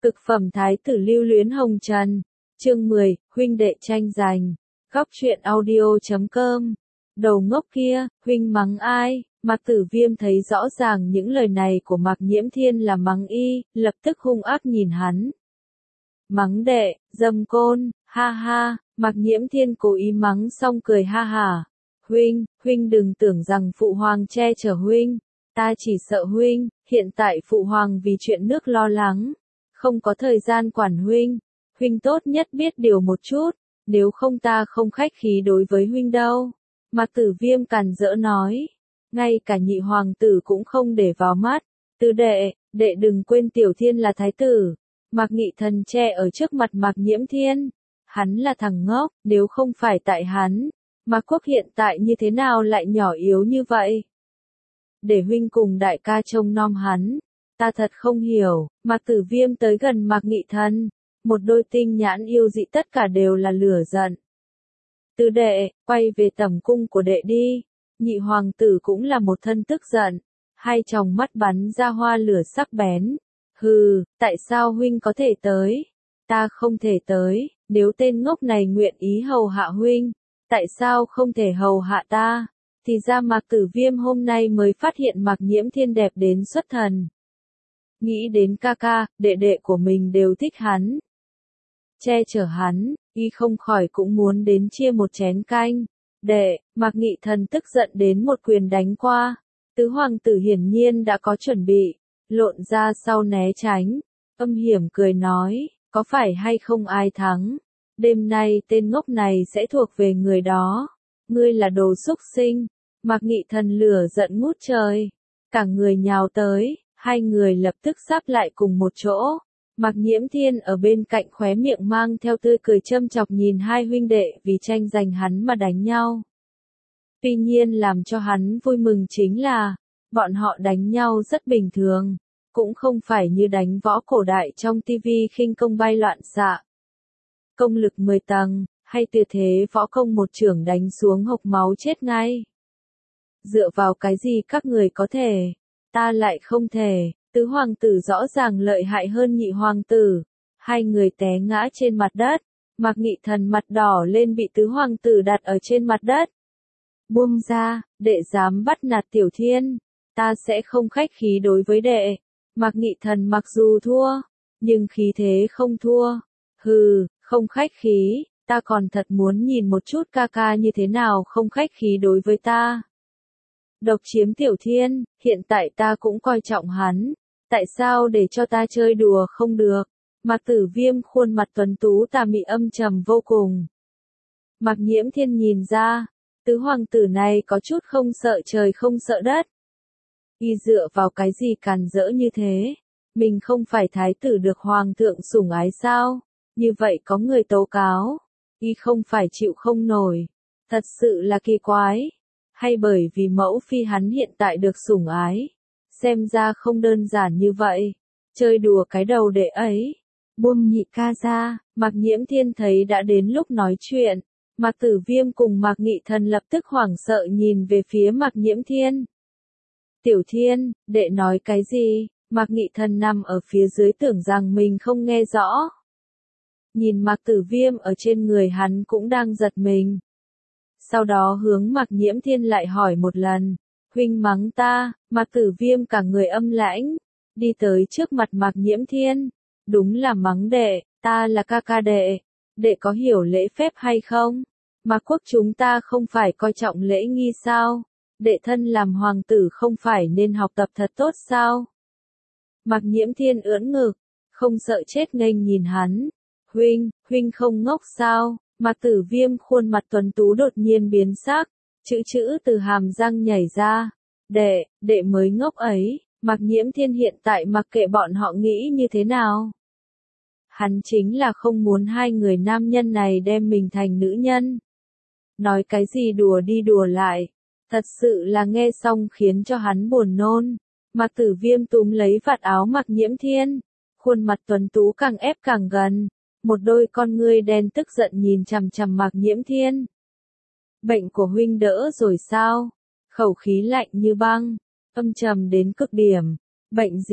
Cực phẩm thái tử lưu luyến hồng trần. Chương 10, huynh đệ tranh giành. Góc truyện audio.com. Đầu ngốc kia, huynh mắng ai? Mạc Tử Viêm thấy rõ ràng những lời này của Mạc Nhiễm Thiên là mắng y, lập tức hung ác nhìn hắn. Mắng đệ, dâm côn, ha ha. Mạc Nhiễm Thiên cố ý mắng xong cười ha hả. Huynh đừng tưởng rằng phụ hoàng che chở huynh. Ta chỉ sợ huynh, hiện tại phụ hoàng vì chuyện nước lo lắng. Không có thời gian quản huynh. Huynh tốt nhất biết điều một chút, nếu không ta không khách khí đối với huynh đâu. Mạc Tử Viêm càn rỡ nói. Ngay cả nhị hoàng tử cũng không để vào mắt. Tứ đệ, đệ đừng quên Tiểu Thiên là thái tử. Mạc Nghị Thần che ở trước mặt Mạc Nhiễm Thiên. Hắn là thằng ngốc, nếu không phải tại hắn, Mạc Quốc hiện tại như thế nào lại nhỏ yếu như vậy? Để huynh cùng đại ca trông nom hắn, ta thật không hiểu. Mạc Tử Viêm tới gần Mạc Nghị Thần, một đôi tinh nhãn yêu dị tất cả đều là lửa giận. Tứ đệ, quay về tẩm cung của đệ đi. Nhị hoàng tử cũng là một thân tức giận, hai tròng mắt bắn ra hoa lửa sắc bén. Hừ, tại sao huynh có thể tới? Ta không thể tới, nếu tên ngốc này nguyện ý hầu hạ huynh, tại sao không thể hầu hạ ta? Thì ra Mạc Tử Viêm hôm nay mới phát hiện Mạc Nhiễm Thiên đẹp đến xuất thần. Nghĩ đến ca ca, đệ đệ của mình đều thích hắn. Che chở hắn, y không khỏi cũng muốn đến chia một chén canh. Đệ, Mạc Nghị Thần tức giận đến một quyền đánh qua. Tứ hoàng tử hiển nhiên đã có chuẩn bị, lộn ra sau né tránh, âm hiểm cười nói, có phải hay không ai thắng? Đêm nay tên ngốc này sẽ thuộc về người đó. Ngươi là đồ xúc sinh. Mạc Nghị Thần lửa giận ngút trời. Cả người nhào tới, hai người lập tức sáp lại cùng một chỗ. Mạc Nhiễm Thiên ở bên cạnh khóe miệng mang theo tươi cười châm chọc nhìn hai huynh đệ vì tranh giành hắn mà đánh nhau. Tuy nhiên làm cho hắn vui mừng chính là, bọn họ đánh nhau rất bình thường, cũng không phải như đánh võ cổ đại trong tivi khinh công bay loạn xạ. Công lực 10 tầng, hay tuyệt thế võ công một chưởng đánh xuống hộc máu chết ngay. Dựa vào cái gì các người có thể, ta lại không thể. Tứ hoàng tử rõ ràng lợi hại hơn nhị hoàng tử. Hai người té ngã trên mặt đất. Mạc Nghị Thần mặt đỏ lên bị tứ hoàng tử đặt ở trên mặt đất. Buông ra, đệ dám bắt nạt Tiểu Thiên. Ta sẽ không khách khí đối với đệ. Mạc Nghị Thần mặc dù thua, nhưng khí thế không thua. Hừ, không khách khí, ta còn thật muốn nhìn một chút ca ca như thế nào không khách khí đối với ta. Độc chiếm Tiểu Thiên, hiện tại ta cũng coi trọng hắn. Tại sao để cho ta chơi đùa không được? Mạc Tử Viêm khuôn mặt tuấn tú tà mị âm trầm vô cùng. Mạc Nhiễm Thiên nhìn ra, tứ hoàng tử này có chút không sợ trời không sợ đất. Y dựa vào cái gì càn rỡ như thế? Mình không phải thái tử được hoàng thượng sủng ái sao? Như vậy có người tố cáo. Y không phải chịu không nổi. Thật sự là kỳ quái. Hay bởi vì mẫu phi hắn hiện tại được sủng ái? Xem ra không đơn giản như vậy. Chơi đùa cái đầu đệ ấy. Buông nhị ca ra. Mạc Nhiễm Thiên thấy đã đến lúc nói chuyện. Mạc Tử Viêm cùng Mạc Nghị Thần lập tức hoảng sợ nhìn về phía Mạc Nhiễm Thiên. Tiểu Thiên, đệ nói cái gì? Mạc Nghị Thần nằm ở phía dưới tưởng rằng mình không nghe rõ. Nhìn Mạc Tử Viêm ở trên người hắn cũng đang giật mình. Sau đó hướng Mạc Nhiễm Thiên lại hỏi một lần. Huynh mắng ta. Mạc Tử Viêm cả người âm lãnh, đi tới trước mặt Mạc Nhiễm Thiên. Đúng là mắng đệ, ta là ca ca đệ. Đệ có hiểu lễ phép hay không? Mạc Quốc chúng ta không phải coi trọng lễ nghi sao? Đệ thân làm hoàng tử không phải nên học tập thật tốt sao? Mạc Nhiễm Thiên ưỡn ngực, không sợ chết nghênh nhìn hắn. Huynh không ngốc sao? Mạc Tử Viêm khuôn mặt tuấn tú đột nhiên biến sắc, chữ từ hàm răng nhảy ra. Đệ mới ngốc ấy. Mạc Nhiễm Thiên hiện tại mặc kệ bọn họ nghĩ như thế nào. Hắn chính là không muốn hai người nam nhân này đem mình thành nữ nhân. Nói cái gì đùa đi đùa lại. Thật sự là nghe xong khiến cho hắn buồn nôn. Mạc Tử Viêm túm lấy vạt áo Mạc Nhiễm Thiên. Khuôn mặt tuấn tú càng ép càng gần. Một đôi con ngươi đen tức giận nhìn chằm chằm Mạc Nhiễm Thiên. Bệnh của huynh đỡ rồi sao? Khẩu khí lạnh như băng, âm trầm đến cực điểm. Bệnh gì?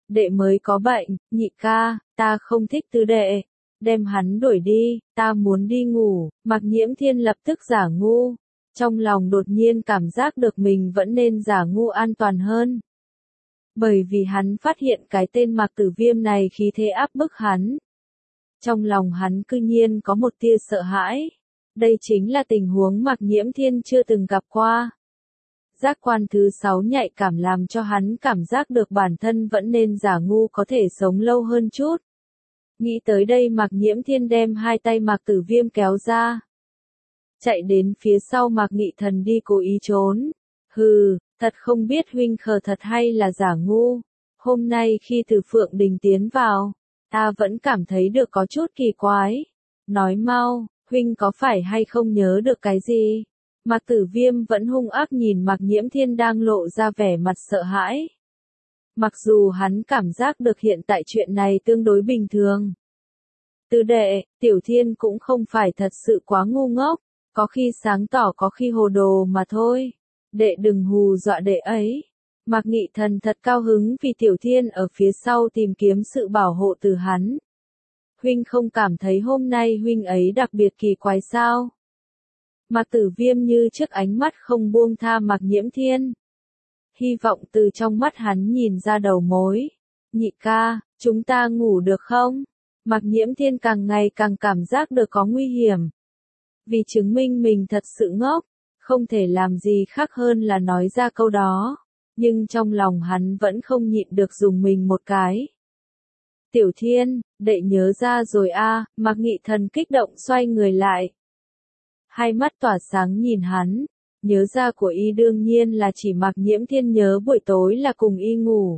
đệ mới có bệnh, nhị ca, ta không thích tứ đệ. Đem hắn đuổi đi, ta muốn đi ngủ. Mạc Nhiễm Thiên lập tức giả ngu. Trong lòng đột nhiên cảm giác được mình vẫn nên giả ngu an toàn hơn. Bởi vì hắn phát hiện cái tên Mạc Tử Viêm này khí thế áp bức hắn. Trong lòng hắn cư nhiên có một tia sợ hãi. Đây chính là tình huống Mạc Nhiễm Thiên chưa từng gặp qua. Giác quan thứ 6 nhạy cảm làm cho hắn cảm giác được bản thân vẫn nên giả ngu có thể sống lâu hơn chút. Nghĩ tới đây Mạc Nhiễm Thiên đem hai tay Mạc Tử Viêm kéo ra. Chạy đến phía sau Mạc Nghị Thần đi cố ý trốn. Hừ, thật không biết huynh khờ thật hay là giả ngu. Hôm nay khi Từ Phượng Đình tiến vào, ta vẫn cảm thấy được có chút kỳ quái. Nói mau, huynh có phải hay không nhớ được cái gì? Mạc Tử Viêm vẫn hung ác nhìn Mạc Nhiễm Thiên đang lộ ra vẻ mặt sợ hãi. Mặc dù hắn cảm giác được hiện tại chuyện này tương đối bình thường. Tứ đệ, Tiểu Thiên cũng không phải thật sự quá ngu ngốc, có khi sáng tỏ có khi hồ đồ mà thôi. Đệ đừng hù dọa đệ ấy. Mạc Nghị Thần thật cao hứng vì Tiểu Thiên ở phía sau tìm kiếm sự bảo hộ từ hắn. Huynh không cảm thấy hôm nay huynh ấy đặc biệt kỳ quái sao? Mạc Tử Viêm như trước ánh mắt không buông tha Mạc Nhiễm Thiên. Hy vọng từ trong mắt hắn nhìn ra đầu mối. Nhị ca, chúng ta ngủ được không? Mạc Nhiễm Thiên càng ngày càng cảm giác được có nguy hiểm. Vì chứng minh mình thật sự ngốc, không thể làm gì khác hơn là nói ra câu đó. Nhưng trong lòng hắn vẫn không nhịn được dùng mình một cái. Tiểu Thiên, đệ nhớ ra rồi a. Mạc Nghị Thần kích động xoay người lại. Hai mắt tỏa sáng nhìn hắn. Nhớ ra của y đương nhiên là chỉ Mạc Nhiễm Thiên nhớ buổi tối là cùng y ngủ.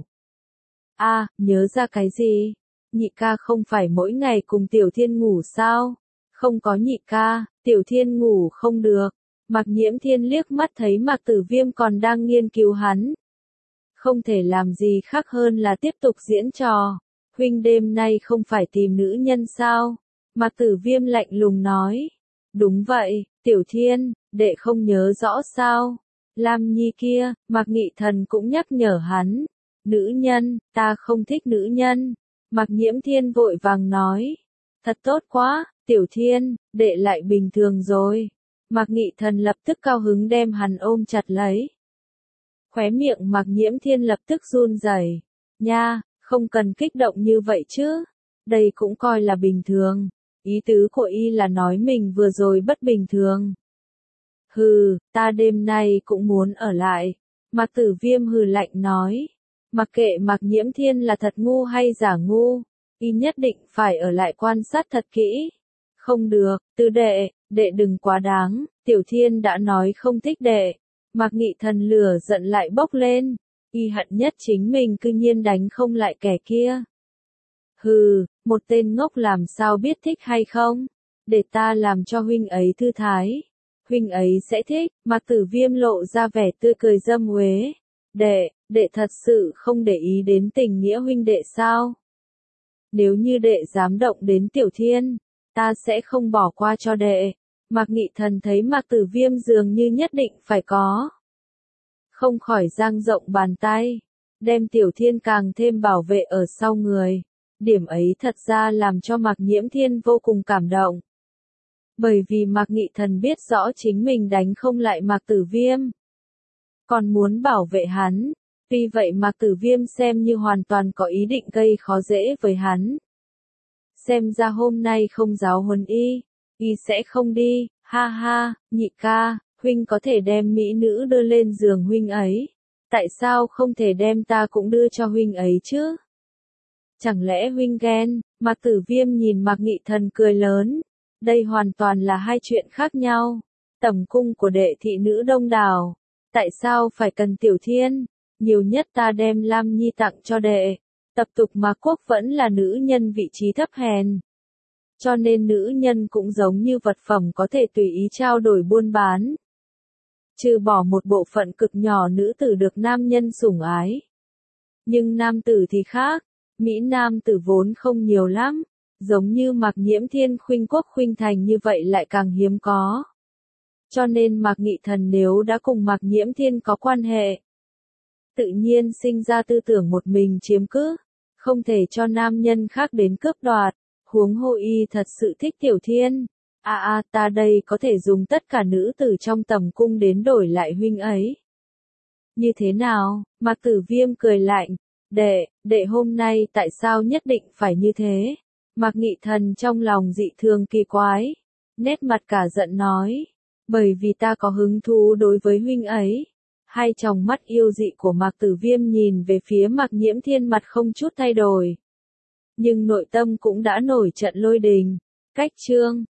Nhớ ra cái gì? Nhị ca không phải mỗi ngày cùng Tiểu Thiên ngủ sao? Không có nhị ca, Tiểu Thiên ngủ không được. Mạc Nhiễm Thiên liếc mắt thấy Mạc Tử Viêm còn đang nghiên cứu hắn. Không thể làm gì khác hơn là tiếp tục diễn trò. Huynh đêm nay không phải tìm nữ nhân sao? Mạc Tử Viêm lạnh lùng nói. Đúng vậy, Tiểu Thiên, đệ không nhớ rõ sao? Lam Nhi kia, Mạc Nghị Thần cũng nhắc nhở hắn. Nữ nhân, ta không thích nữ nhân. Mạc Nhiễm Thiên vội vàng nói. Thật tốt quá, Tiểu Thiên, đệ lại bình thường rồi. Mạc Nghị Thần lập tức cao hứng đem hắn ôm chặt lấy. Khóe miệng Mạc Nhiễm Thiên lập tức run rẩy. Nha, không cần kích động như vậy chứ. Đây cũng coi là bình thường. Ý tứ của y là nói mình vừa rồi bất bình thường. Hừ, ta đêm nay cũng muốn ở lại. Mạc Tử Viêm hừ lạnh nói. Mặc kệ Mạc Nhiễm Thiên là thật ngu hay giả ngu, y nhất định phải ở lại quan sát thật kỹ. Không được, Tứ đệ, đệ đừng quá đáng, Tiểu Thiên đã nói không thích đệ. Mạc Nghị Thần lửa giận lại bốc lên, y hận nhất chính mình cư nhiên đánh không lại kẻ kia. Hừ, một tên ngốc làm sao biết thích hay không? Để ta làm cho huynh ấy thư thái. Huynh ấy sẽ thích. Mạc Tử Viêm lộ ra vẻ tươi cười dâm uế. Đệ thật sự không để ý đến tình nghĩa huynh đệ sao? Nếu như đệ dám động đến Tiểu Thiên, ta sẽ không bỏ qua cho đệ. Mạc Nghị Thần thấy Mạc Tử Viêm dường như nhất định phải có. Không khỏi dang rộng bàn tay, đem Tiểu Thiên càng thêm bảo vệ ở sau người. Điểm ấy thật ra làm cho Mạc Nhiễm Thiên vô cùng cảm động. Bởi vì Mạc Nghị Thần biết rõ chính mình đánh không lại Mạc Tử Viêm. Còn muốn bảo vệ hắn. Vì vậy Mạc Tử Viêm xem như hoàn toàn có ý định gây khó dễ với hắn. Xem ra hôm nay không giáo huấn y sẽ không đi, ha ha, nhị ca, huynh có thể đem mỹ nữ đưa lên giường huynh ấy. Tại sao không thể đem ta cũng đưa cho huynh ấy chứ? Chẳng lẽ huynh ghen? Mạc Tử Viêm nhìn Mạc Nghị Thần cười lớn. Đây hoàn toàn là hai chuyện khác nhau. Tẩm cung của đệ thị nữ đông đảo. Tại sao phải cần Tiểu Thiên? Nhiều nhất ta đem Lam Nhi tặng cho đệ. Tập tục Mạc Quốc vẫn là nữ nhân vị trí thấp hèn. Cho nên nữ nhân cũng giống như vật phẩm có thể tùy ý trao đổi buôn bán. Trừ bỏ một bộ phận cực nhỏ nữ tử được nam nhân sủng ái. Nhưng nam tử thì khác. Mỹ nam tử vốn không nhiều lắm. Giống như Mạc Nhiễm Thiên khuynh quốc khuynh thành như vậy lại càng hiếm có. Cho nên Mạc Nghị Thần nếu đã cùng Mạc Nhiễm Thiên có quan hệ, tự nhiên sinh ra tư tưởng một mình chiếm cứ. không thể cho nam nhân khác đến cướp đoạt, huống hồ y thật sự thích Tiểu Thiên. Ta đây có thể dùng tất cả nữ tử trong tầm cung đến đổi lại huynh ấy. Như thế nào? Mạc Tử Viêm cười lạnh, đệ hôm nay tại sao nhất định phải như thế? Mạc Nghị Thần trong lòng dị thường kỳ quái, nét mặt cả giận nói, bởi vì ta có hứng thú đối với huynh ấy. Hai tròng mắt yêu dị của Mạc Tử Viêm nhìn về phía Mạc Nhiễm Thiên, mặt không chút thay đổi. Nhưng nội tâm cũng đã nổi trận lôi đình. Cách chương